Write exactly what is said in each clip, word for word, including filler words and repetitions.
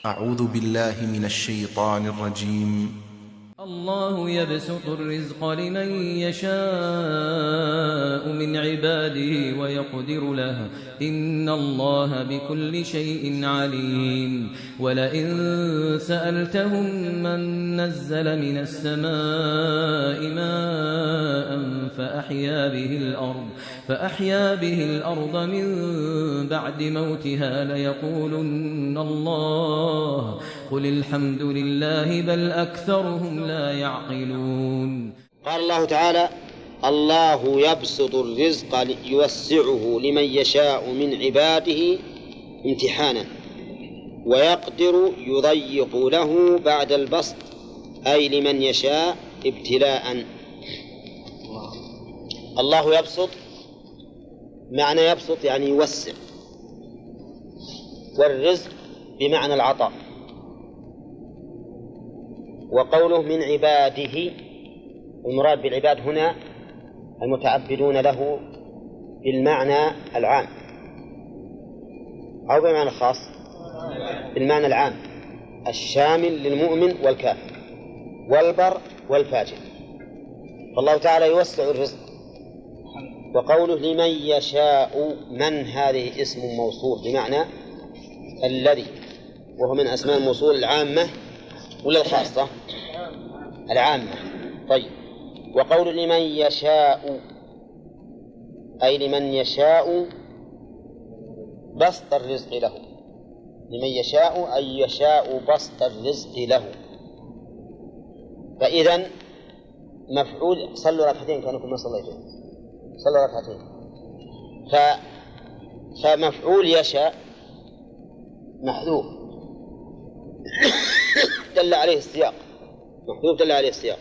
أعوذ بالله من الشيطان الرجيم. الله يبسط الرزق لمن يشاء من عباده ويقدر له إن الله بكل شيء عليم. ولئن سألتهم من نزل من السماء ماء فأحيا به الأرض فأحيا به الأرض من بعد موتها ليقولن الله قل الحمد لله بل أكثرهم لا يعقلون. قال الله تعالى: الله يبسط الرزق يوسعه لمن يشاء من عباده امتحانا ويقدر يضيق له بعد البسط، أي لمن يشاء ابتلاء. الله يبسط، معنى يبسط يعني يوسع، والرزق بمعنى العطاء. وقوله من عباده، المراد بالعباد هنا المتعبدون له بالمعنى العام أو بالمعنى الخاص؟ بالمعنى العام الشامل للمؤمن والكافر والبر والفاجر. فالله تعالى يوسع الرزق. وقوله لمن يشاء، من هذه اسم موصول بمعنى الذي، وهو من أسماء الموصول العامة ولا الخاصة؟ العامة. طيب، وقول لمن يشاء أي لمن يشاء بسط الرزق له، لمن يشاء أي يشاء بسط الرزق له. فإذن مفعول، صلوا ركعتين كانكم ما صليتم، صلوا ركعتين. ف... فمفعول يشاء محذوف دل عليه السياق، محذوف دل عليه السياق.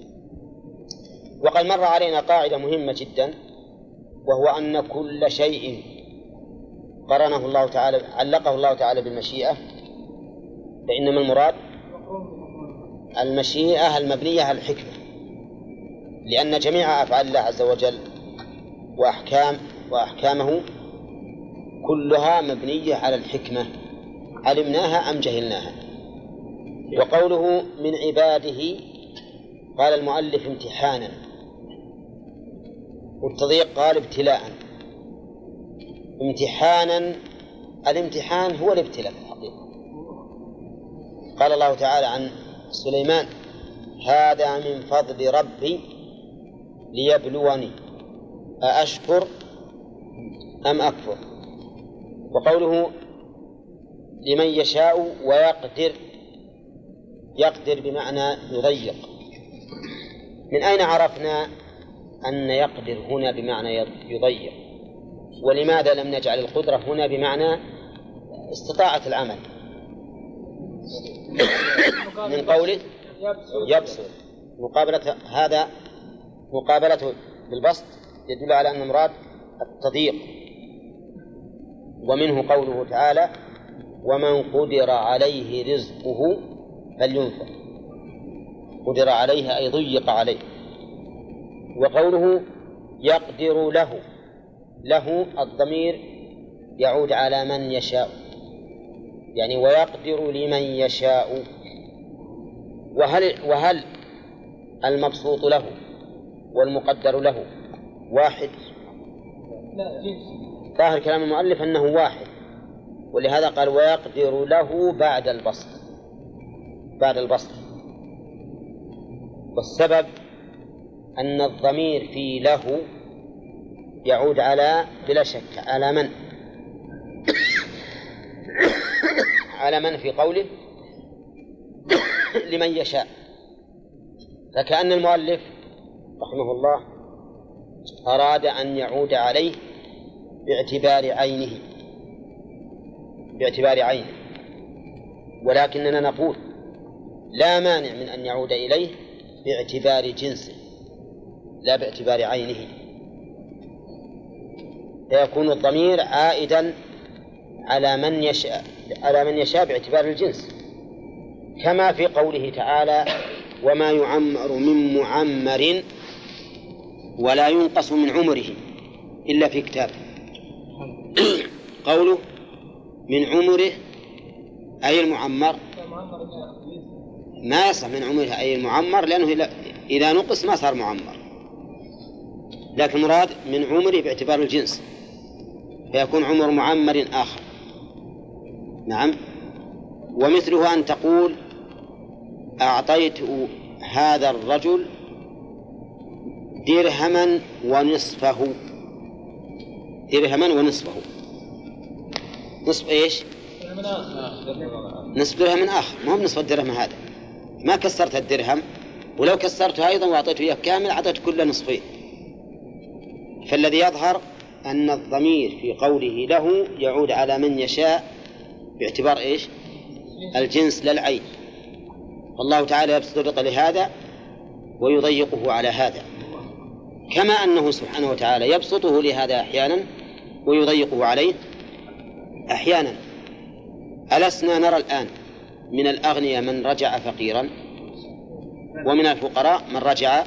وقد مر علينا قاعدة مهمة جدا، وهو أن كل شيء قرنه الله تعالى علقه الله تعالى بالمشيئة فإنما المراد المشيئة المبنية على الحكمة، لأن جميع أفعال الله عز وجل وأحكام وأحكامه كلها مبنية على الحكمة، علمناها أم جهلناها. وقوله من عباده قال المؤلف امتحانا، والتضييق قال ابتلاء. امتحانا، الامتحان هو الابتلاء في الحقيقة. قال الله تعالى عن سليمان: هذا من فضل ربي ليبلوني أأشكر أم أكفر. وقوله لمن يشاء ويقدر، يقدر بمعنى يضيق. من أين عرفنا أن يقدر هنا بمعنى يضيق؟ ولماذا لم نجعل القدرة هنا بمعنى استطاعة العمل؟ من قوله يبسط، مقابلة هذا مقابلته بالبسط يدل على أن المراد التضييق. ومنه قوله تعالى: ومن قدر عليه رزقه فلينفق. قدر عليه أي ضيق عليه. وقوله يقدر له، له الضمير يعود على من يشاء، يعني ويقدر لمن يشاء. وهل, وهل المبسوط له والمقدر له واحد؟ ظاهر كلام المؤلف أنه واحد، ولهذا قال ويقدر له بعد البسط، بعد البسط. والسبب أن الضمير في له يعود على بلا شك على من على من في قوله لمن يشاء. فكأن المؤلف رحمه الله أراد أن يعود عليه باعتبار عينه، باعتبار عينه، ولكننا نقول لا مانع من أن يعود إليه باعتبار جنسه لا باعتبار عينه، فيكون الضمير عائدا على من يشاء على من يشاء باعتبار الجنس، كما في قوله تعالى: وما يعمر من معمر ولا ينقص من عمره إلا في كتاب. قوله من عمره أي المعمر ما يصح من عمره أي المعمر، لأنه إذا نقص ما صار معمر، لكن مراد من عمره باعتبار الجنس، فيكون عمر معمر آخر. نعم. ومثله أن تقول أعطيت هذا الرجل درهما ونصفه. درهما ونصفه، نصف إيش؟ نصف درهم آخر، ما هو نصف الدرهم هذا. ما كسرت الدرهم، ولو كسرته أيضا وأعطيته إياه كامل أعطيت كل نصفين. فالذي يظهر أن الضمير في قوله له يعود على من يشاء باعتبار إيش؟ الجنس لا العين. والله تعالى يبسط الرزق لهذا ويضيقه على هذا، كما أنه سبحانه وتعالى يبسطه لهذا أحيانا ويضيقه عليه أحيانا. ألسنا نرى الآن من الأغنياء من رجع فقيرا، ومن الفقراء من رجع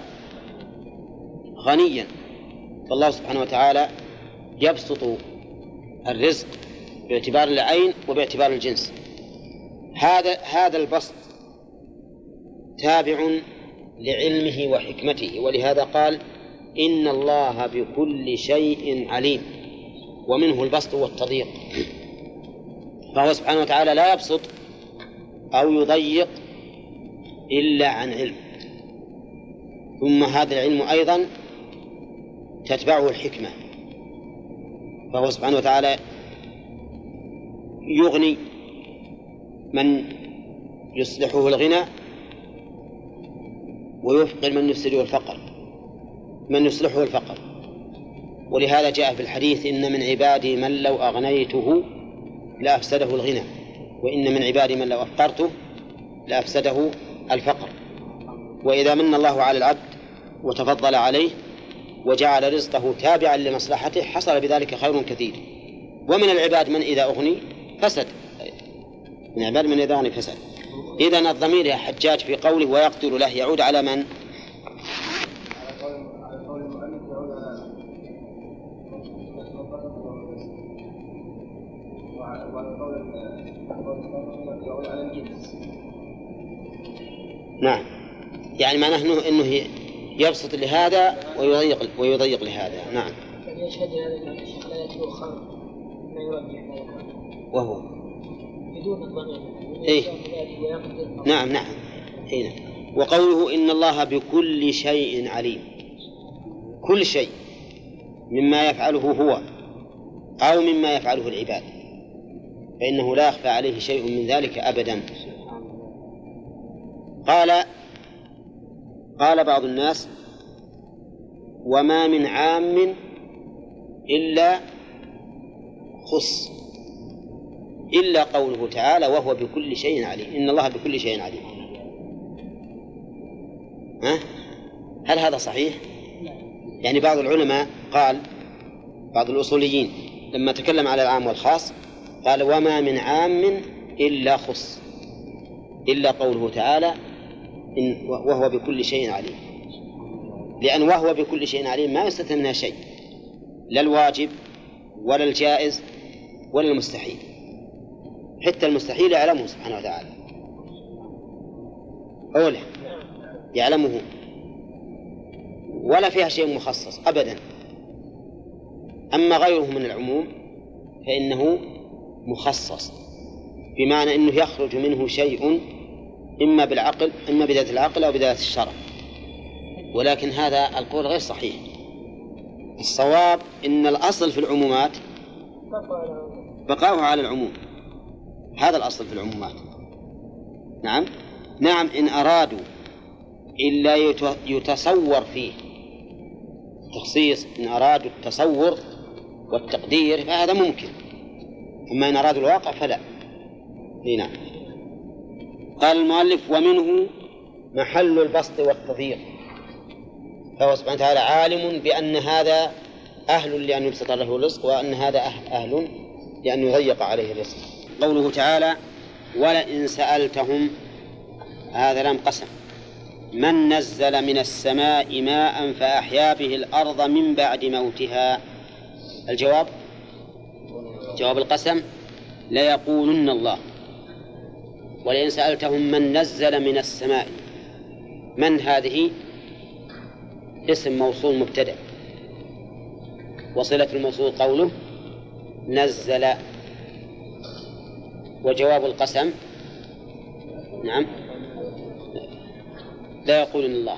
غنيا. فالله سبحانه وتعالى يبسط الرزق باعتبار العين وباعتبار الجنس. هذا هذا البسط تابع لعلمه وحكمته، ولهذا قال إن الله بكل شيء عليم، ومنه البسط والتضييق. فهو سبحانه وتعالى لا يبسط أو يضيق إلا عن علم، ثم هذا العلم أيضا تتبعه الحكمة. فهو سبحانه وتعالى يغني من يصلحه الغنى ويفقر من يفسده الفقر من يصلحه الفقر. ولهذا جاء في الحديث إن من عبادي من لو أغنيته لأفسده الغنى، وإن من عبادي من لو أفقرته لأفسده الفقر. وإذا من الله على العبد وتفضل عليه وجعل رزقه تابعا لمصلحته حصل بذلك خير كثير. ومن العباد من إذا أغني فسد، من عباد من إذا أغني فسد. إذن الضمير يا حجاج في قوله ويقدر له يعود على من؟ نعم، يعني معناه أنه, إنه يبسط لهذا ويضيق, ويضيق لهذا. نعم. يشهد هذا الشيخ لا يتلو خمر ما يرجح وهو بدون الضمير. إيه؟ نعم نعم. هنا وقوله إن الله بكل شيء عليم، كل شيء مما يفعله هو أو مما يفعله العباد، فإنه لا يخفى عليه شيء من ذلك أبدا. قال قال بعض الناس وما من عام إلا خص، إلا قوله تعالى وهو بكل شيء عليم، إن الله بكل شيء عليم. ها؟ هل هذا صحيح؟ يعني بعض العلماء قال، بعض الأصوليين لما تكلم على العام والخاص قال وما من عام إلا خص، إلا قوله تعالى إن وهو بكل شيء عليم، لأن وهو بكل شيء عليم ما يستثنى منها شيء، لا الواجب ولا الجائز ولا المستحيل، حتى المستحيل يعلمه سبحانه وتعالى، أولا يعلمه، ولا فيها شيء مخصص أبدا. أما غيره من العموم فإنه مخصص، بمعنى أنه يخرج منه شيء إما بالعقل إما بذات العقل أو بذات الشرع، ولكن هذا القول غير صحيح. الصواب إن الأصل في العمومات بقاؤها على العموم، هذا الأصل في العمومات. نعم نعم إن أرادوا إلا يتصور فيه تخصيص، إن أرادوا التصور والتقدير فهذا ممكن، أما إن أرادوا الواقع فلا. هنا قال المؤلف ومنه محل البسط والتضييق، فهو سبحانه وتعالى عالم بأن هذا أهل لأن يبسط له الرزق، وأن هذا أهل لأن يضيق عليه الرزق. قوله تعالى ولئن سألتهم، هذا لام قسم، من نزل من السماء ماء فأحيا به الأرض من بعد موتها، الجواب جواب القسم ليقولن الله، ولئن سألتهم من نزل من السماء، من هذه اسم موصول مبتدأ، وصلة الموصول قوله نزل، وجواب القسم نعم لا يقولون الله.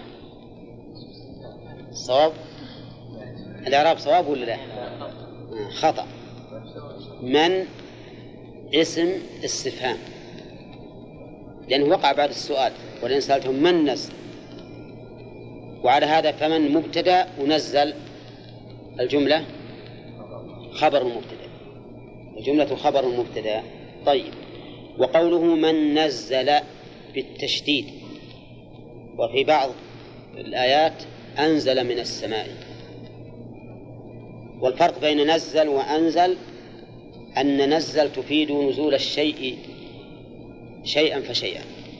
صواب الإعراب صواب ولا لا؟ خطأ. من اسم استفهام لأنه وقع بعد السؤال، ولئن سألتهم من نزل، وعلى هذا فمن مبتدأ ونزل الجملة خبر المبتدأ، الجملة خبر المبتدأ. طيب، وقوله من نزل بالتشديد، وفي بعض الآيات أنزل من السماء. والفرق بين نزل وأنزل أن نزل تفيد نزول الشيء شيئا فشيئا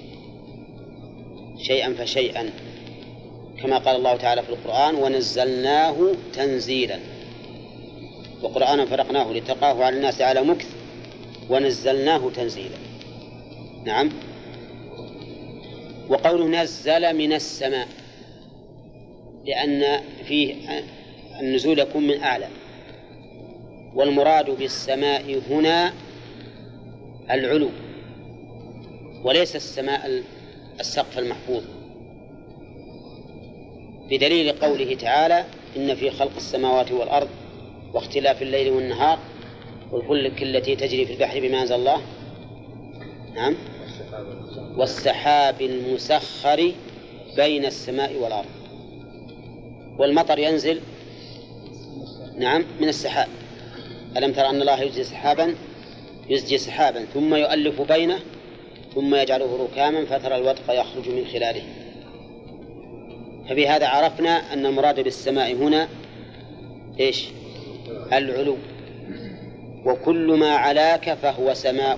شيئا فشيئا كما قال الله تعالى في القرآن ونزلناه تنزيلا، وقرآنا فرقناه لتقاه على الناس على مكث ونزلناه تنزيلا. نعم. وقوله نزل من السماء لأن فيه النزول يكون من أعلى، والمراد بالسماء هنا العلو وليس السماء السقف المحفوظ، بدليل قوله تعالى إن في خلق السماوات والأرض واختلاف الليل والنهار والفلك التي تجري في البحر بما أنزل الله نعم والسحاب المسخر بين السماء والأرض. والمطر ينزل نعم من السحاب. ألم تر أن الله يزجي سحابا يزجي سحابا ثم يؤلف بينه ثم يجعله ركاما فترى الودق يخرج من خلاله. فبهذا عرفنا أن المراد بالسماء هنا إيش؟ العلو، وكل ما علاك فهو سماء،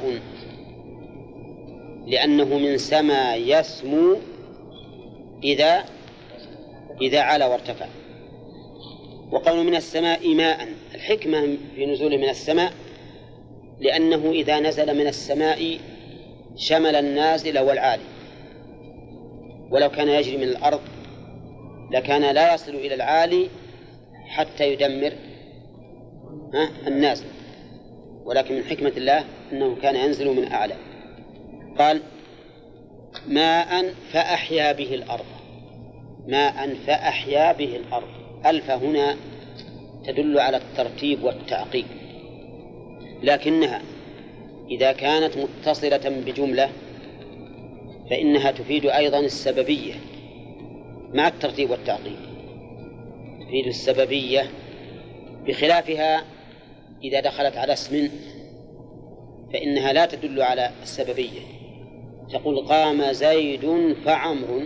لأنه من سما يسمو إذا إذا علا وارتفع. وقول من السماء ماء، الحكمة في نزوله من السماء لأنه إذا نزل من السماء شمل النازل والعالي، ولو كان يجري من الأرض لكان لا يصل إلى العالي حتى يدمر النازل، ولكن من حكمة الله أنه كان ينزل من أعلى. قال ماء فأحيا به الأرض، ماء فأحيا به الأرض. ألف هنا تدل على الترتيب والتعقيب، لكنها إذا كانت متصلة بجملة فإنها تفيد أيضا السببية مع الترتيب والتعقيب، تفيد السببية بخلافها إذا دخلت على اسم فإنها لا تدل على السببية. تقول قام زيد فعمر،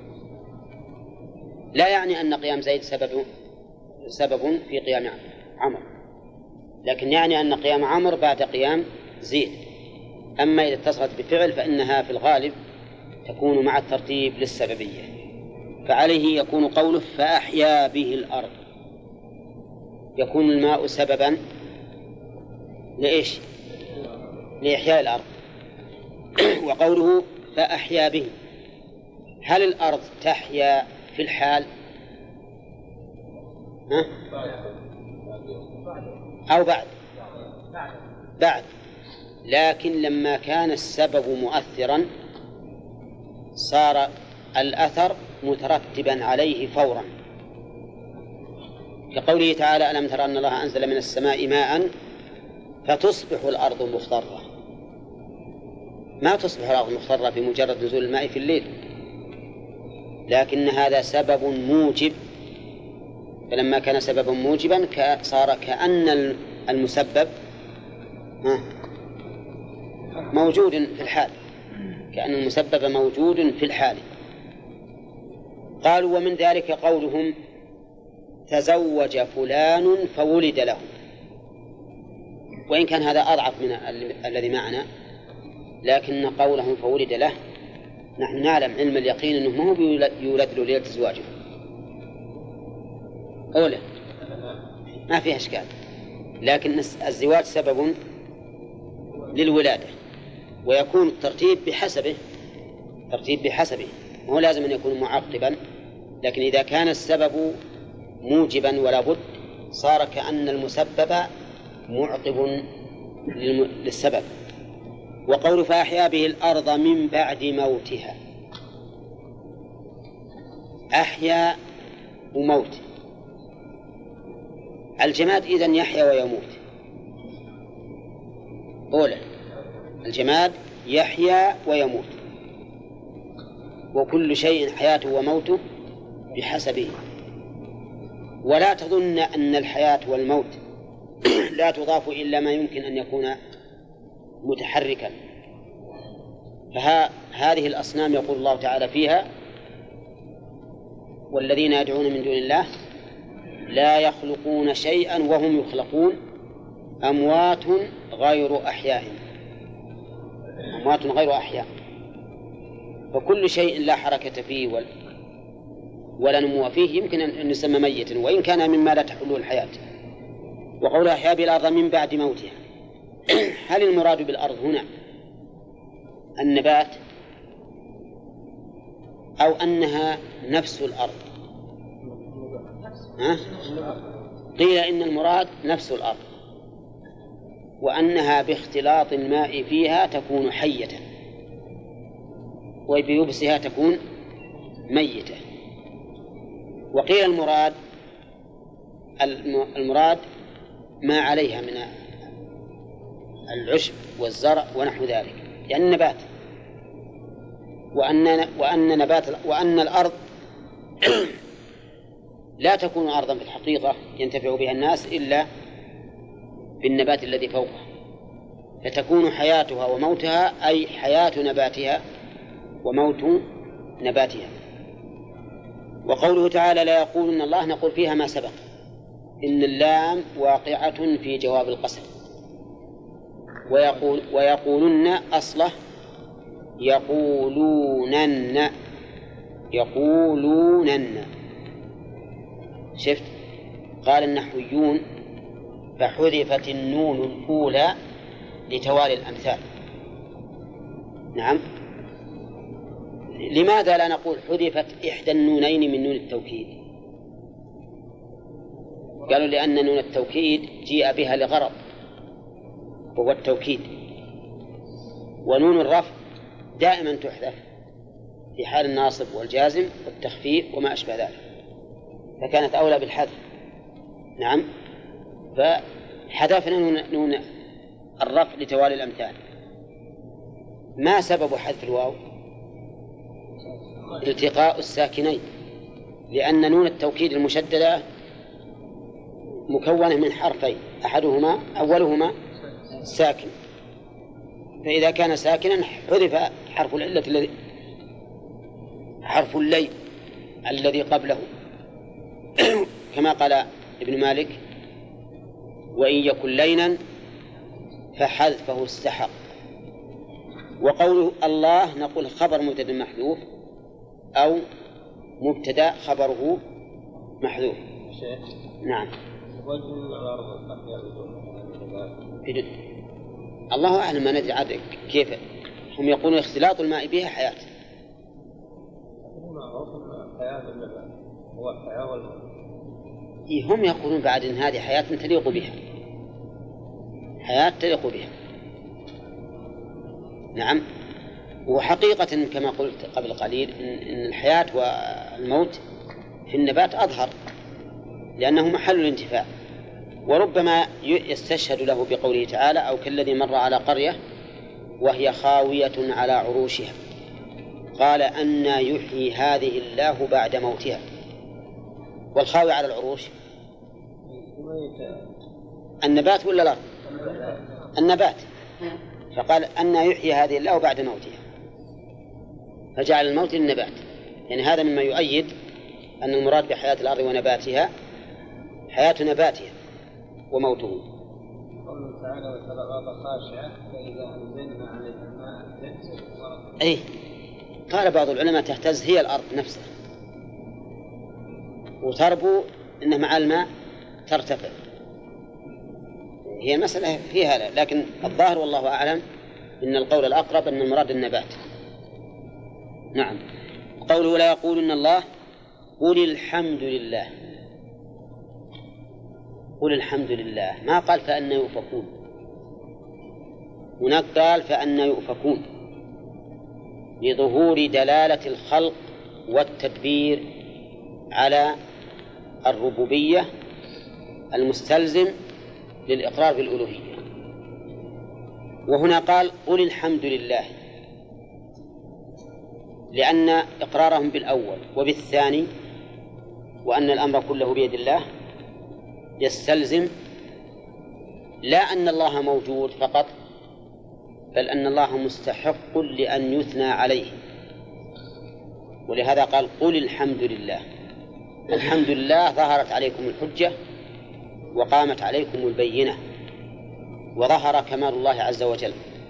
لا يعني أن قيام زيد سبب سبب في قيام عمرو، لكن يعني أن قيام عمرو بعد قيام زيد. أما إذا اتصلت بفعل فإنها في الغالب تكون مع الترتيب للسببية. فعليه يكون قوله فأحيا به الأرض، يكون الماء سببا لإيش؟ لإحياء الأرض. وقوله فأحيا به، هل الأرض تحيا في الحال ها؟ أو بعد؟ بعد، لكن لما كان السبب مؤثرا صار الأثر مترتبا عليه فورا، كقوله تعالى ألم تر أن الله أنزل من السماء ماء فتصبح الأرض مخضرة. ما تصبح الأرض مخضرة بمجرد نزول الماء في الليل، لكن هذا سبب موجب، فلما كان سببا موجبا صار كأن المسبب موجود في الحال، كأن المسبب موجود في الحال. قالوا ومن ذلك قولهم تزوج فلان فولد له، وإن كان هذا أضعف من الذي معنا، لكن قولهم فولد له نحن نعلم علم اليقين أنه ما هو يولد له ليلة زواجه أولا، ما فيها إشكال، لكن الزواج سبب للولادة، ويكون الترتيب بحسبه، ترتيب بحسبه، مو لازم أن يكون معقبا، لكن إذا كان السبب موجبا ولا بد صار كأن المسبب معقب للسبب. وقول فأحيا به الأرض من بعد موتها، أحيا وموت. الجماد إذن يحيا ويموت. أولا الجماد يحيا ويموت، وكل شيء حياته وموته بحسبه. ولا تظن أن الحياة والموت لا تضاف إلا ما يمكن أن يكون متحركا. فهذه الأصنام يقول الله تعالى فيها: والذين يدعون من دون الله لا يخلقون شيئا وهم يخلقون أموات غير أحياء، أموات غير أحياء. فكل شيء لا حركة فيه ولا نمو فيه يمكن أن يسمى ميتا وإن كان مما لا تحله الحياة. وقول أحيا بالأرض من بعد موتها، هل المراد بالأرض هنا النبات أو أنها نفس الأرض؟ ها؟ قيل إن المراد نفس الأرض، وأنها باختلاط الماء فيها تكون حية وبيبسها تكون ميتة. وقيل المراد المراد ما عليها من العشب والزرع ونحو ذلك، يعني النبات. وأن وأن نبات وأن الأرض لا تكون أرضا في الحقيقة ينتفع بها الناس إلا بالنبات الذي فوقها، فتكون حياتها وموتها أي حياة نباتها وموت نباتها. وقوله تعالى لا يقولن الله، نقول فيها ما سبق، إن اللام واقعة في جواب القسم. ويقول ويقولن أصله يقولونن يقولونن. شفت؟ قال النحويون فحذفت النون الأولى لتوالي الأمثال. نعم. لماذا لا نقول حذفت إحدى النونين من نون التوكيد؟ قالوا لأن نون التوكيد جيء بها لغرض وهو التوكيد، ونون الرفع دائما تحذف في حال الناصب والجازم والتخفيف وما أشبه ذلك، فكانت أولى بالحذف. نعم. فحذفنا نون الرفع لتوالي الأمثال. ما سبب حذف الواو؟ التقاء الساكنين، لأن نون التوكيد المشددة مكونة من حرفين، أحدهما أولهما ساكن، فإذا كان ساكنا حذف حرف العلة الذي حرف الليل الذي قبله كما قال ابن مالك: وإن يكن لينا فحذفه استحق. وقوله الله نقول خبر مبتدأ محذوف أو مبتدأ خبره محذوف. نعم. الله أعلم، ما ندري عاد كيف هم يقولون اختلاط الماء بها حياة. هم يقولون بعد إن هذه حياة تليق بها، حياة تليق بها. نعم. وحقيقة كما قلت قبل قليل إن الحياة والموت في النبات أظهر، لأنه محل الانتفاع. وربما يستشهد له بقوله تعالى: أو كالذي مر على قرية وهي خاوية على عروشها قال أنى يحيي هذه الله بعد موتها. والخاوي على العروش النبات ولا لا؟ النبات. فقال أنى يحيي هذه الله بعد موتها، فجعل الموت للنبات. يعني هذا مما يؤيد أن المراد بحياة الأرض ونباتها حياة نباتها وموته. قوله تعالى: وترى الأرض خاشعة فإذا أنزلنا عليها الماء تهتز. أي قال بعض العلماء تهتز هي الأرض نفسها، وتربو إنها مع الماء ترتفع. هي مسألة فيها، لكن الظاهر والله أعلم إن القول الأقرب أن المراد النبات. نعم. قوله لا يقولن الله قل الحمد لله، قل الحمد لله، ما قال فأن يؤفكون، هناك قال فأن يؤفكون لظهور دلالة الخلق والتدبير على الربوبية المستلزم للإقرار بالألوهية. وهنا قال قل الحمد لله لأن إقرارهم بالأول وبالثاني وأن الأمر كله بيد الله يستلزم لا أن الله موجود فقط، بل أن الله مستحق لأن يثنى عليه. ولهذا قال قل الحمد لله، الحمد لله ظهرت عليكم الحجة وقامت عليكم البينة وظهر كمال الله عز وجل.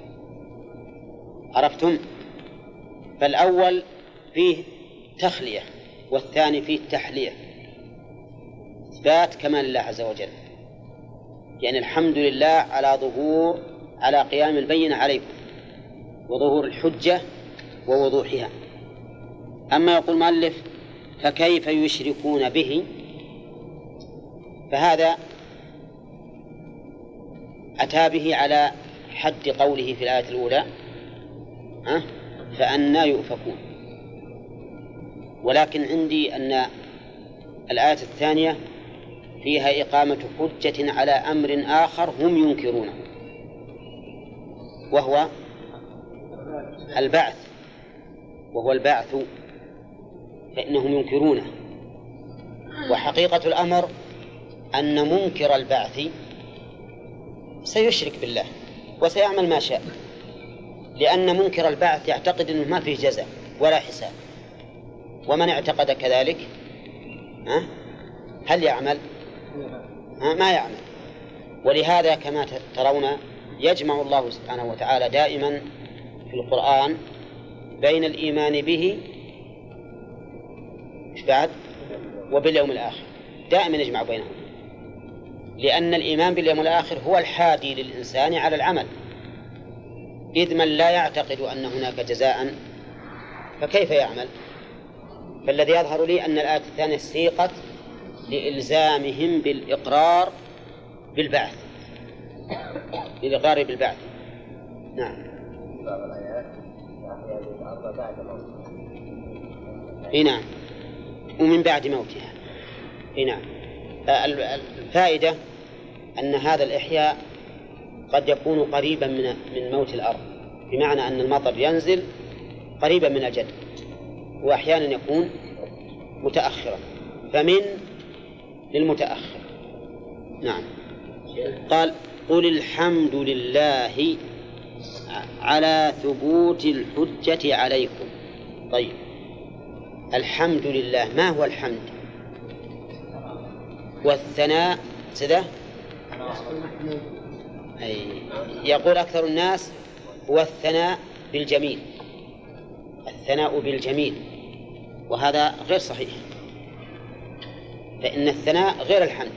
عرفتم؟ فالأول فيه تخلية والثاني فيه تحلية، إثبات كمال الله عز وجل، يعني الحمد لله على ظهور على قيام البينة عليكم وظهور الحجة ووضوحها. أما يقول مؤلف فكيف يشركون به، فهذا أتى به على حد قوله في الآية الأولى أه؟ فأنى يؤفكون. ولكن عندي أن الآية الثانية فيها إقامة حجة على أمر آخر هم ينكرونه، وهو البعث، وهو البعث فإنهم ينكرونه. وحقيقة الأمر أن منكر البعث سيشرك بالله وسيعمل ما شاء، لأن منكر البعث يعتقد أنه ما فيه جزاء ولا حساب، ومن اعتقد كذلك هل يعمل؟ ما يعمل. ولهذا كما ترون يجمع الله سبحانه وتعالى دائما في القرآن بين الإيمان به بعد وباليوم الآخر، دائما يجمع بينهم، لأن الإيمان باليوم الآخر هو الحادي للإنسان على العمل، إذ من لا يعتقد أن هناك جزاء فكيف يعمل؟ فالذي يظهر لي أن الآية الثانية سيقت لإلزامهم بالإقرار بالبعث، للإقرار بالبعث. نعم. نعم، ومن بعد موتها. نعم. الفائدة أن هذا الإحياء قد يكون قريبا من من موت الأرض، بمعنى أن المطر ينزل قريبا من الجد، وأحيانا يكون متأخرا، فمن للمتأخر. نعم. قال قل الحمد لله على ثبوت الحجة عليكم. طيب، الحمد لله، ما هو الحمد؟ والثناء سده أي يقول أكثر الناس هو الثناء بالجميل، الثناء بالجميل، وهذا غير صحيح، فإن الثناء غير الحمد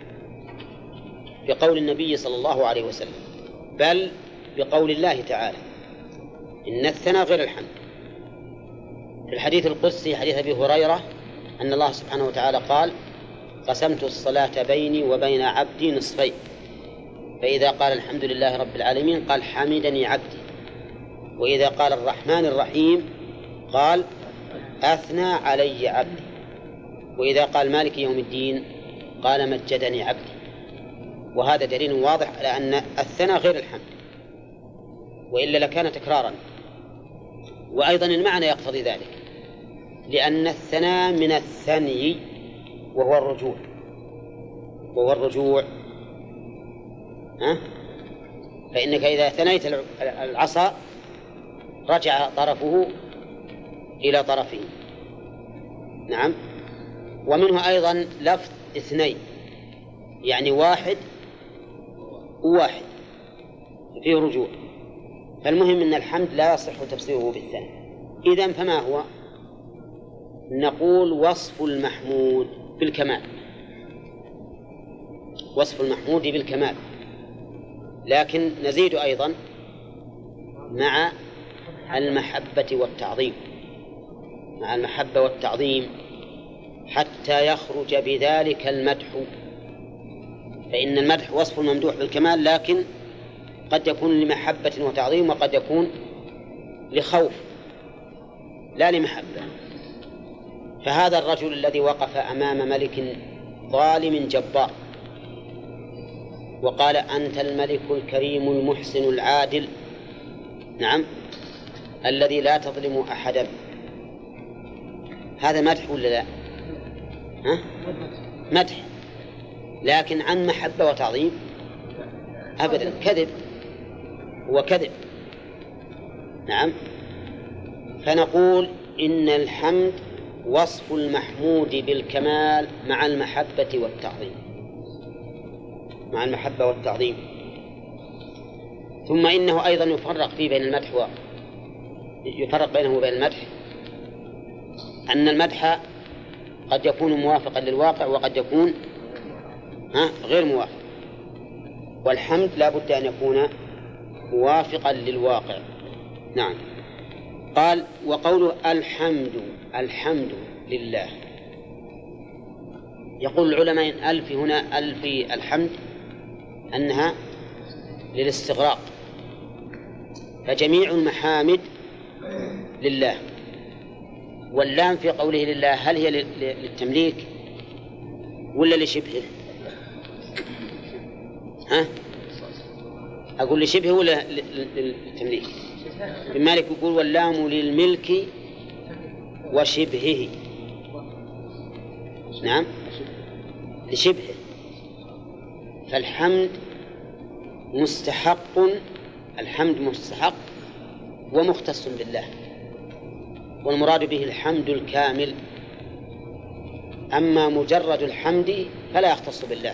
بقول النبي صلى الله عليه وسلم، بل بقول الله تعالى إن الثناء غير الحمد. في الحديث القدسي حديث أبي هريرة أن الله سبحانه وتعالى قال قسمت الصلاة بيني وبين عبدي نصفين، فإذا قال الحمد لله رب العالمين قال حمدني عبدي، وإذا قال الرحمن الرحيم قال أثنى علي عبدي، وإذا قال مالك يوم الدين قال مجدني عبدي. وهذا دليل واضح على أن الثناء غير الحمد، وإلا لكان تكرارا. وأيضا المعنى يقتضي ذلك، لأن الثناء من الثني وهو الرجوع، وهو الرجوع ها؟ فإنك إذا ثنيت العصا رجع طرفه إلى طرفه. نعم. ومنه أيضا لفظ اثنين، يعني واحد وواحد فيه رجوع. فالمهم أن الحمد لا يصح تفسيره بالثاني. إذن فما هو؟ نقول وصف المحمود بالكمال، وصف المحمود بالكمال، لكن نزيد أيضا مع المحبة والتعظيم، مع المحبة والتعظيم حتى يخرج بذلك المدح. فإن المدح وصف الممدوح بالكمال، لكن قد يكون لمحبة وتعظيم وقد يكون لخوف لا لمحبة. فهذا الرجل الذي وقف أمام ملك ظالم جبار وقال أنت الملك الكريم المحسن العادل، نعم، الذي لا تظلم أحدا، هذا مدح ولا لا؟ ها؟ مدح، لكن عن محبة وتعظيم أبدا، كذب، هو كذب. نعم. فنقول إن الحمد وصف المحمود بالكمال مع المحبة والتعظيم، مع المحبة والتعظيم. ثم إنه أيضا يفرق فيه بين المدح و... يفرق بينه وبين المدح، أن المدح قد يكون موافقا للواقع وقد يكون ها غير موافق، والحمد لا بد أن يكون موافقا للواقع. نعم. قال وقوله الحمد، الحمد لله، يقول العلماء ألف هنا ألف الحمد أنها للاستغراق، فجميع المحامد لله، واللام في قوله لله هل هي للتمليك ولا لشبهه؟ ها؟ أقول لشبهه ولا للتمليك؟ ابن مالك يقول واللام للملك وشبهه، نعم، لشبهه. فالحمد مستحق، الحمد مستحق ومختص بالله، والمراد به الحمد الكامل. أما مجرد الحمد فلا يختص بالله،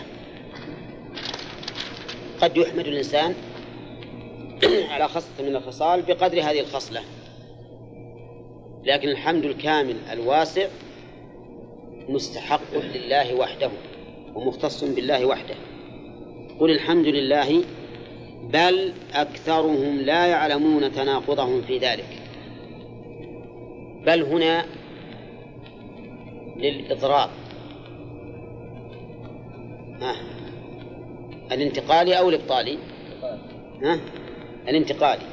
قد يحمد الإنسان على خصلة من الخصال بقدر هذه الخصلة، لكن الحمد الكامل الواسع مستحق لله وحده ومختص بالله وحده. قل الحمد لله بل أكثرهم لا يعلمون تناقضهم في ذلك. بل هنا للإضراب، ها الانتقالي أو الإبطالي؟ ها الانتقالي،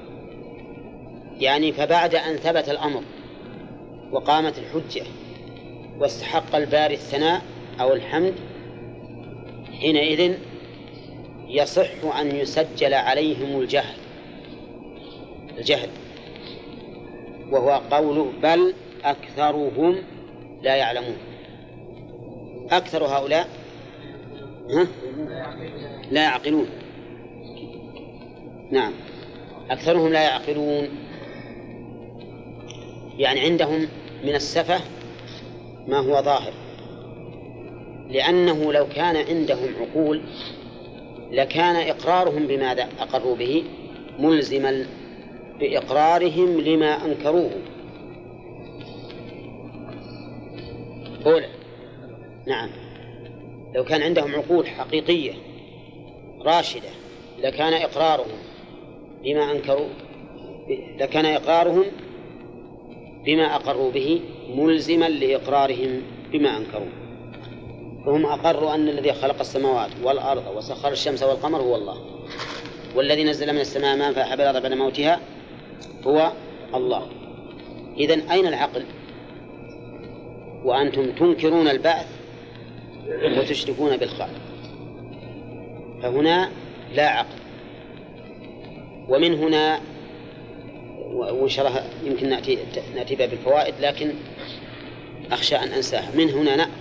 يعني فبعد أن ثبت الأمر وقامت الحجة واستحق الباري الثناء أو الحمد، حينئذ يصح أن يسجل عليهم الجهل، الجهل وهو قوله بل أكثرهم لا يعلمون. أكثر هؤلاء ها؟ لا يعقلون، نعم، أكثرهم لا يعقلون، يعني عندهم من السفة ما هو ظاهر، لأنه لو كان عندهم عقول لكان إقرارهم بماذا أقروا به ملزما بإقرارهم لما أنكروه. أولا، نعم، لو كان عندهم عقول حقيقية راشدة لكان إقرارهم بما أنكروا لكان إقرارهم بما أقروا به ملزما لإقرارهم بما أنكروا. فهم أقروا أن الذي خلق السماوات والأرض وسخر الشمس والقمر هو الله، والذي نزل من السماء ماء فأحيا الأرض بعد موتها هو الله. إذن أين العقل وأنتم تنكرون البعث وتشركون بالخالق؟ فهنا لا عقل. ومن هنا، وإن شاء الله يمكن نأتي نأتي بها بالفوائد لكن أخشى أن أنساها، من هنا نأخذ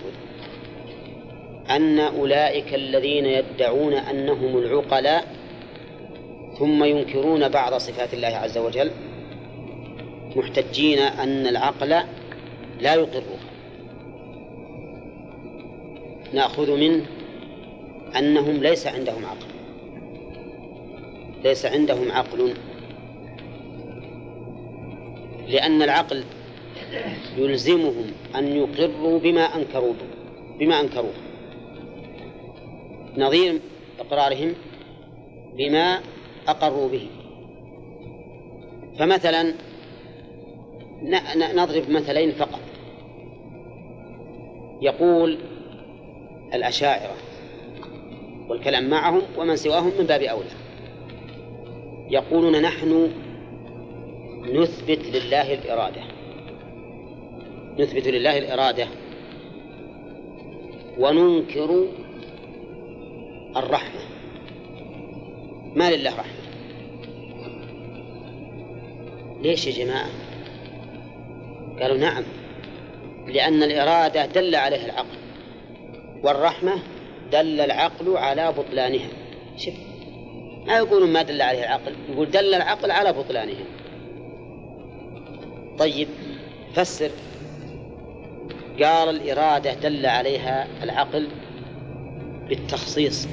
أن أولئك الذين يدعون أنهم العقلاء ثم ينكرون بعض صفات الله عز وجل محتجين أن العقل لا يقرها. نأخذ منه أنهم ليس عندهم عقل، ليس عندهم عقل، لأن العقل يلزمهم أن يقروا بما أنكروا بما أنكروه نظير إقرارهم بما أقروا به. فمثلا نضرب مثلين فقط. يقول الأشاعرة والكلام معهم ومن سواهم من باب أولى، يقولون نحن نثبت لله الإرادة، نثبت لله الإرادة وننكر الرحمة. ما لله رحمة؟ ليش يا جماعة؟ قالوا نعم، لأن الإرادة دل عليها العقل، والرحمة دل العقل على بطلانها. شوف، ما يقولون ما دل عليها العقل، يقول دل العقل على بطلانها. طيب فسر. قال الإرادة دل عليها العقل بالتخصيص،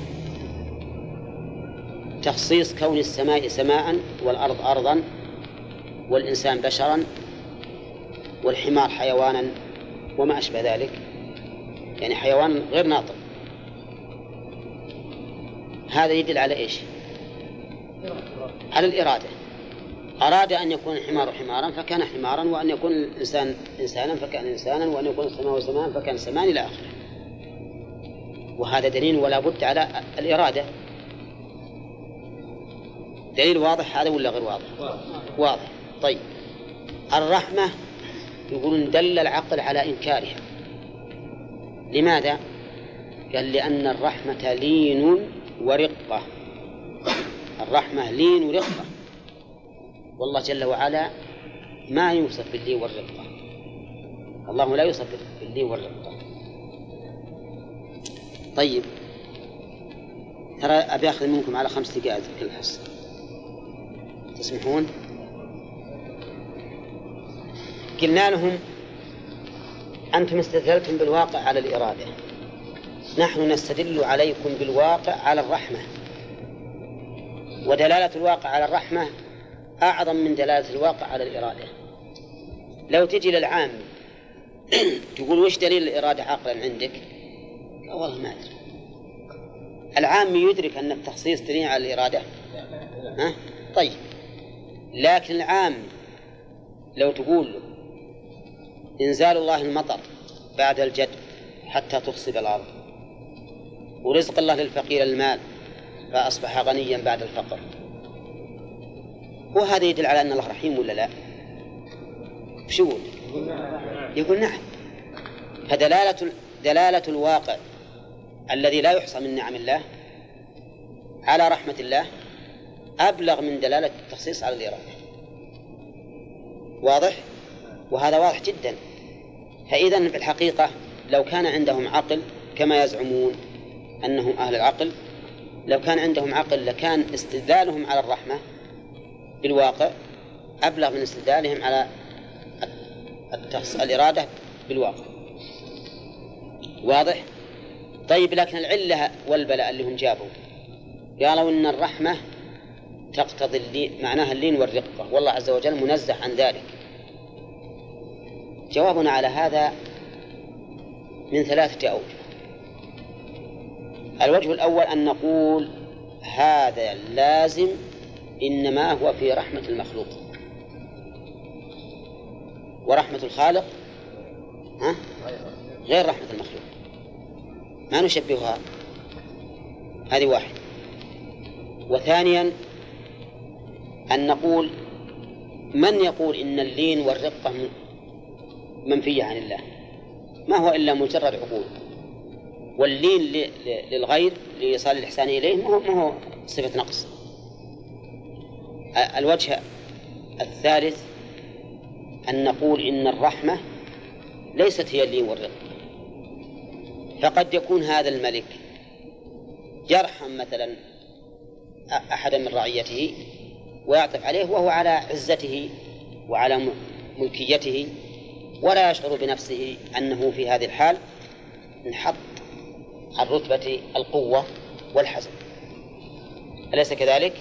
تخصيص كون السماء سماء والأرض أرضا والإنسان بشرا والحمار حيوانا وما أشبه ذلك، يعني حيوان غير ناطق. هذا يدل على إيش؟ على الإرادة. أراد أن يكون الحمار حمارا فكان حمارا، وأن يكون الإنسان إنسانا فكان إنسانا، وأن يكون السماء سماء فكان سماء إلى آخره. وهذا دليل ولا بد على الإرادة. دليل واضح هذا ولا غير واضح؟ واضح. طيب الرحمة يقولون دل العقل على إنكارها. لماذا؟ قال لأن الرحمة لين ورقة. الرحمة لين ورقة، والله جل وعلا ما يوصف باللين والرقة. الله لا يوصف باللين والرقة. طيب ترى أبي أخذ منكم على خمس دقائق في كل حصة، تسمحون؟ قلنا لهم أنتم استدللتم بالواقع على الإرادة، نحن نستدل عليكم بالواقع على الرحمة، ودلالة الواقع على الرحمة أعظم من دلالة الواقع على الإرادة. لو تجي للعام تقول وش دليل الإرادة عقلا عندك؟ والله ما أدري. العام يدرك أن التخصيص دليل على الإرادة؟ ها؟ طيب لكن العام لو تقول له إنزال الله المطر بعد الجد حتى تخصب الأرض، ورزق الله للفقير المال فأصبح غنيا بعد الفقر، وهذا يدل على أن الله رحيم ولا لا؟ وش يقول؟ يقول نعم. فدلالة دلالة الواقع الذي لا يحصى من نعم الله على رحمة الله أبلغ من دلالة التخصيص على الإرادة. واضح؟ وهذا واضح جدا. فإذن في الحقيقة لو كان عندهم عقل كما يزعمون أنهم أهل العقل، لو كان عندهم عقل لكان استدلالهم على الرحمة بالواقع أبلغ من استدلالهم على الإرادة بالواقع. واضح؟ طيب لكن العلة والبلاء اللي هم جابوا قالوا إن الرحمة تقتضي اللين، معناها اللين والرقة، والله عز وجل منزه عن ذلك. جوابنا على هذا من ثلاثة أوجه. الوجه الأول أن نقول هذا لازم إنما هو في رحمة المخلوق، ورحمة الخالق ها؟ غير رحمة المخلوق، ما نشبهها. هذه واحد. وثانيا أن نقول من يقول إن اللين والرقة منفية عن الله؟ ما هو إلا مجرد عقول، واللين للغير لإيصال الإحسان إليه ما هو صفة نقص. الوجه الثالث أن نقول إن الرحمة ليست هي اللين والرقة، فقد يكون هذا الملك يرحم مثلا أحدا من رعيته ويعطف عليه وهو على عزته وعلى ملكيته، ولا يشعر بنفسه أنه في هذه الحال انحط عن رتبة القوة والحزم. أليس كذلك؟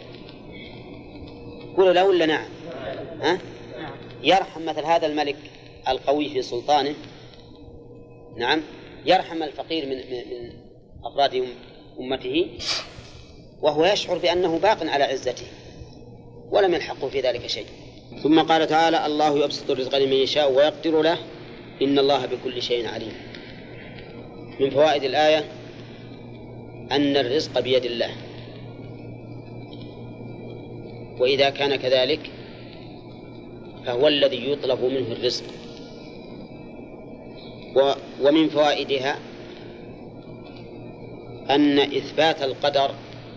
قولوا لا ولا نعم؟ ها؟ يرحم مثل هذا الملك القوي في سلطانه، نعم، يرحم الفقير من من أفراد أمته وهو يشعر بأنه باق على عزته، ولم يلحقه في ذلك شيء. ثم قال تعالى الله يبسط الرزق لمن يشاء ويقدر له إن الله بكل شيء عليم. من فوائد الآية أن الرزق بيد الله، وإذا كان كذلك فهو الذي يطلب منه الرزق. ومن فوائدها أن إثبات القدر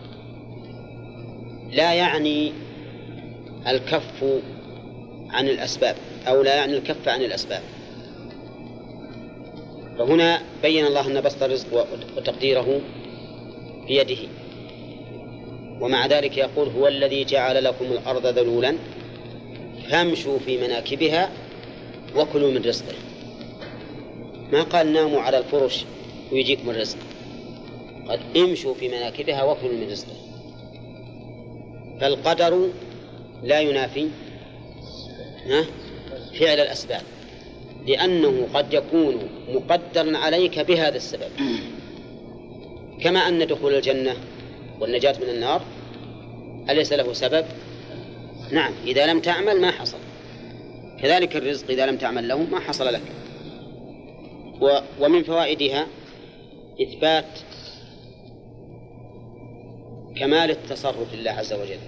لا يعني الكف عن الأسباب، أو لا يعني الكف عن الأسباب. فهنا بين الله أن بسط الرزق وتقديره بيده، ومع ذلك يقول هو الذي جعل لكم الأرض ذلولا فامشوا في مناكبها وكلوا من رزقه. ما قال ناموا على الفرش ويجيكم الرزق، قد امشوا في مناكبها وكلوا من رزقه. فالقدر لا ينافي فعل الأسباب، لأنه قد يكون مقدرا عليك بهذا السبب، كما أن دخول الجنة والنجاة من النار أليس له سبب؟ نعم، إذا لم تعمل ما حصل. كذلك الرزق إذا لم تعمل له ما حصل لك. ومن فوائدها إثبات كمال التصرف لله عز وجل،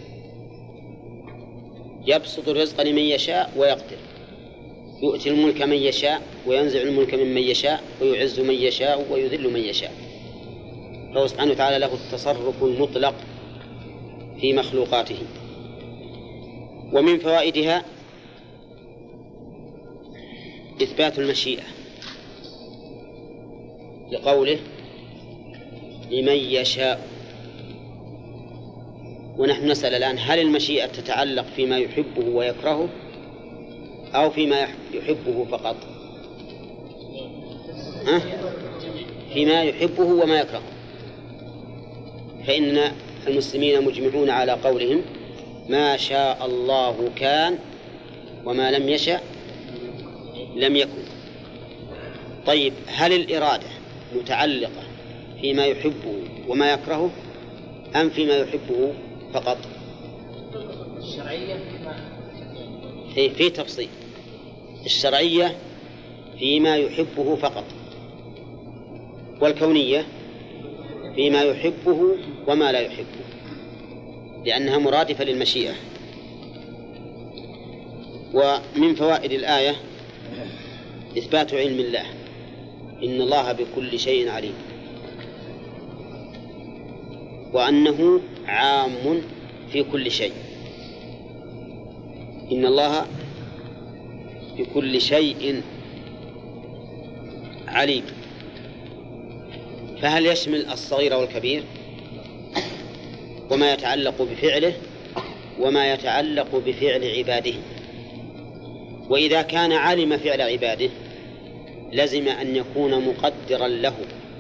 يبسط الرزق لمن يشاء ويقدر، يؤتي الملك من يشاء وينزع الملك ممن يشاء ويعز من يشاء ويذل من يشاء. فهو سبحانه وتعالى له التصرف المطلق في مخلوقاته. ومن فوائدها إثبات المشيئة لقوله لمن يشاء. ونحن نسأل الآن هل المشيئة تتعلق فيما يحبه ويكرهه أو فيما يحبه فقط؟ ها؟ فيما يحبه وما يكرهه. فإن المسلمين مجمعون على قولهم ما شاء الله كان وما لم يشأ لم يكن. طيب، هل الإرادة متعلقة فيما يحبه وما يكرهه أم فيما يحبه فقط؟ الشرعية في, في تفصيل. الشرعية فيما يحبه فقط، والكونية فيما يحبه وما لا يحبه، لأنها مرادفة للمشيئة. ومن فوائد الآية إثبات علم الله، إن الله بكل شيء عليم، وأنه عام في كل شيء. إن الله بكل شيء عليم، فهل يشمل الصغير والكبير وما يتعلق بفعله وما يتعلق بفعل عباده؟ وإذا كان علم فعل عباده لزم أن يكون مقدرا له،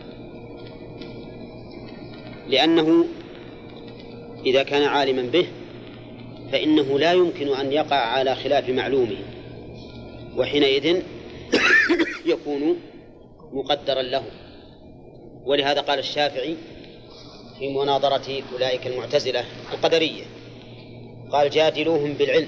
لأنه إذا كان عالما به فإنه لا يمكن أن يقع على خلاف معلومه، وحينئذ يكون مقدرا له. ولهذا قال الشافعي في مناظرة أولئك المعتزلة القدرية، قال جادلوهم بالعلم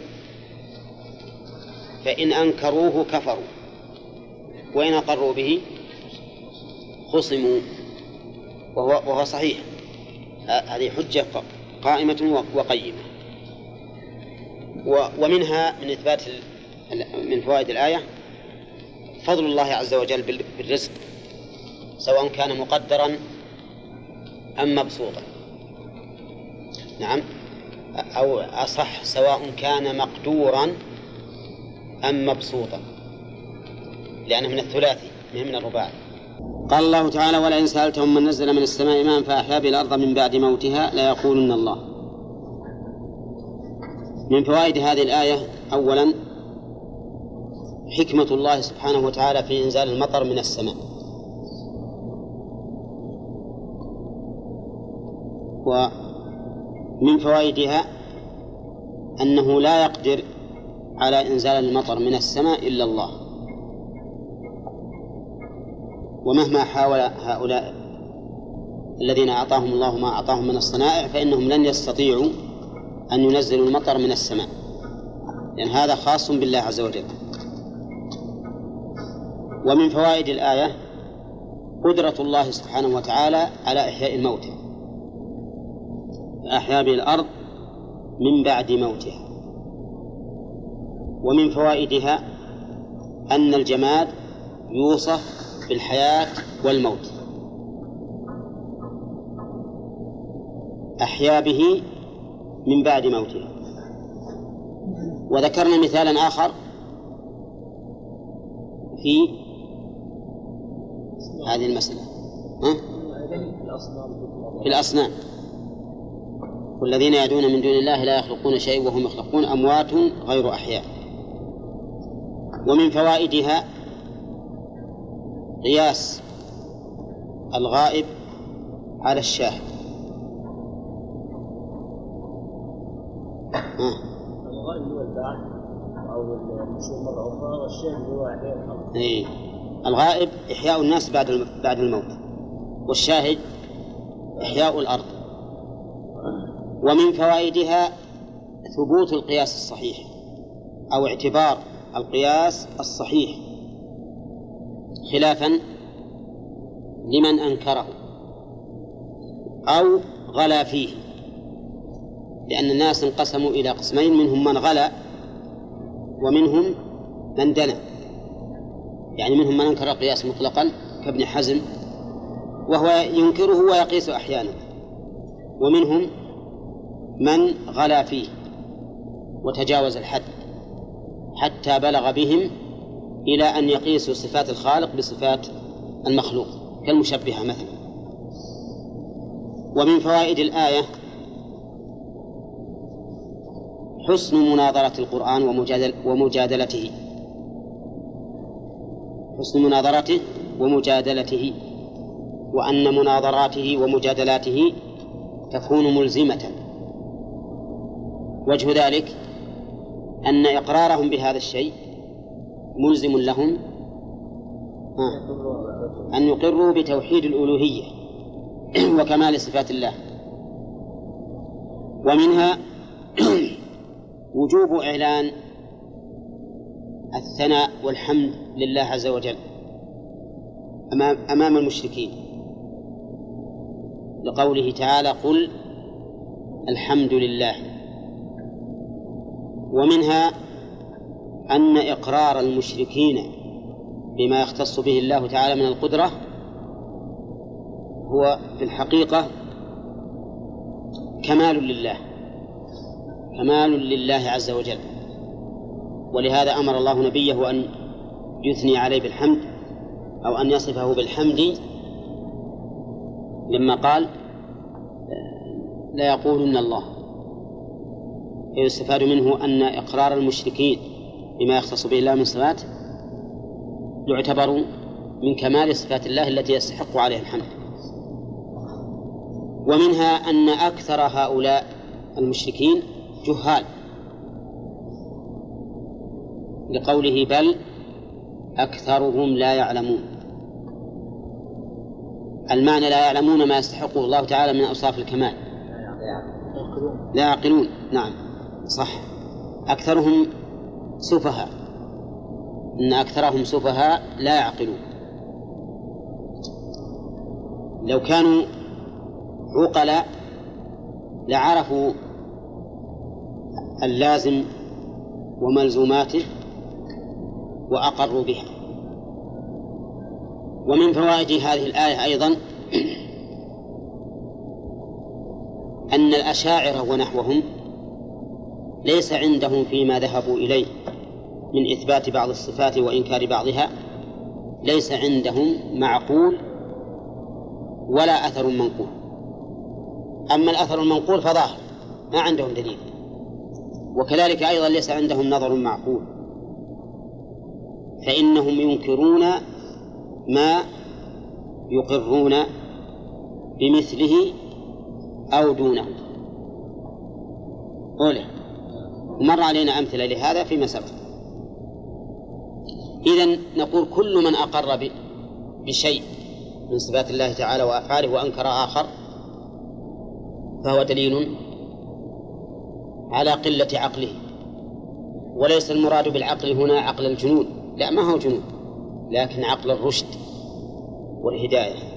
فإن أنكروه كفروا وإن أقروا به خصموا. وهو, وهو صحيح، هذه حجة قائمة وقيمة. ومنها من إثبات من فوائد الآية فضل الله عز وجل بالرزق، سواء كان مقدرا أم مبسوطا. نعم، أو أصح سواء كان مقدورا أم مبسوطا، لأنه من الثلاثي من الرباعي. قال الله تعالى ولئن سألتهم من نزل من السماء ماء فأحيا به الأرض من بعد موتها ليقولن الله. من فوائد هذه الآية أولا حكمة الله سبحانه وتعالى في إنزال المطر من السماء، ومن فوائدها أنه لا يقدر على إنزال المطر من السماء إلا الله، ومهما حاول هؤلاء الذين أعطاهم الله ما أعطاهم من الصنائع فإنهم لن يستطيعوا أن ينزل المطر من السماء، لأن هذا خاص بالله عز وجل. ومن فوائد الآية قدرة الله سبحانه وتعالى على إحياء الموتى، أحيا به الأرض من بعد موتها. ومن فوائدها أن الجماد يوصف بالحياة والموت، أحيا به من بعد موته. وذكرنا مثالا آخر في هذه المسألة، ها؟ في الأصنام، والذين يدعون من دون الله لا يخلقون شيئا وهم يخلقون، أموات غير أحياء. ومن فوائدها قياس الغائب على الشاهد. الغائب هو البعث أو النشور مرة أخرى، والشاهد هو إحياء الأرض. إيه. الغائب إحياء الناس بعد بعد الموت، والشاهد إحياء الأرض. ومن فوائدها ثبوت القياس الصحيح أو اعتبار القياس الصحيح، خلافا لمن أنكره أو غلا فيه، لأن الناس انقسموا إلى قسمين، منهم من غلا ومنهم من دنا، يعني منهم من أنكر القياس مطلقا كابن حزم وهو ينكره ويقيس أحيانا، ومنهم من غلا فيه وتجاوز الحد حتى بلغ بهم إلى أن يقيسوا صفات الخالق بصفات المخلوق كالمشبهة مثلا. ومن فوائد الآية حسن مناظرة القرآن ومجادل ومجادلته حسن مناظرته ومجادلته وأن مناظراته ومجادلاته تكون ملزمة. وجه ذلك أن إقرارهم بهذا الشيء ملزم لهم أن يقروا بتوحيد الألوهية وكمال صفات الله. ومنها وجوب إعلان الثناء والحمد لله عز وجل أمام, أمام المشركين، لقوله تعالى قل الحمد لله. ومنها أن إقرار المشركين بما يختص به الله تعالى من القدرة هو في الحقيقة كمال لله كمال لله عز وجل. ولهذا أمر الله نبيه أن يثني عليه بالحمد أو أن يصفه بالحمد لما قال لا يقولن الله. يستفاد منه أن إقرار المشركين بما يختص به الله من صفات يعتبر من كمال صفات الله التي يستحق عليه الحمد. ومنها أن أكثر هؤلاء المشركين جهال، لقوله بل أكثرهم لا يعلمون. المعنى لا يعلمون ما يستحقه الله تعالى من أوصاف الكمال، لا يعقلون. نعم صح، أكثرهم سفهاء، إن أكثرهم سفهاء لا يعقلون. لو كانوا عقلاء لعرفوا اللازم وملزوماته وأقروا بها. ومن فوائد هذه الآية أيضا أن الأشاعرة ونحوهم ليس عندهم فيما ذهبوا إليه من إثبات بعض الصفات وإنكار بعضها ليس عندهم معقول ولا أثر منقول. أما الأثر المنقول فظاهر ما عندهم دليل، وكذلك أيضا ليس عندهم نظر معقول، فإنهم ينكرون ما يقرون بمثله أو دونه. أولا مر علينا أمثلة لهذا فيما سبق. إذن نقول كل من أقر بشيء من صفات الله تعالى وأفعاله وأنكر آخر فهو دليل على قلة عقله، وليس المراد بالعقل هنا عقل الجنون، لا، ما هو جنون، لكن عقل الرشد والهداية.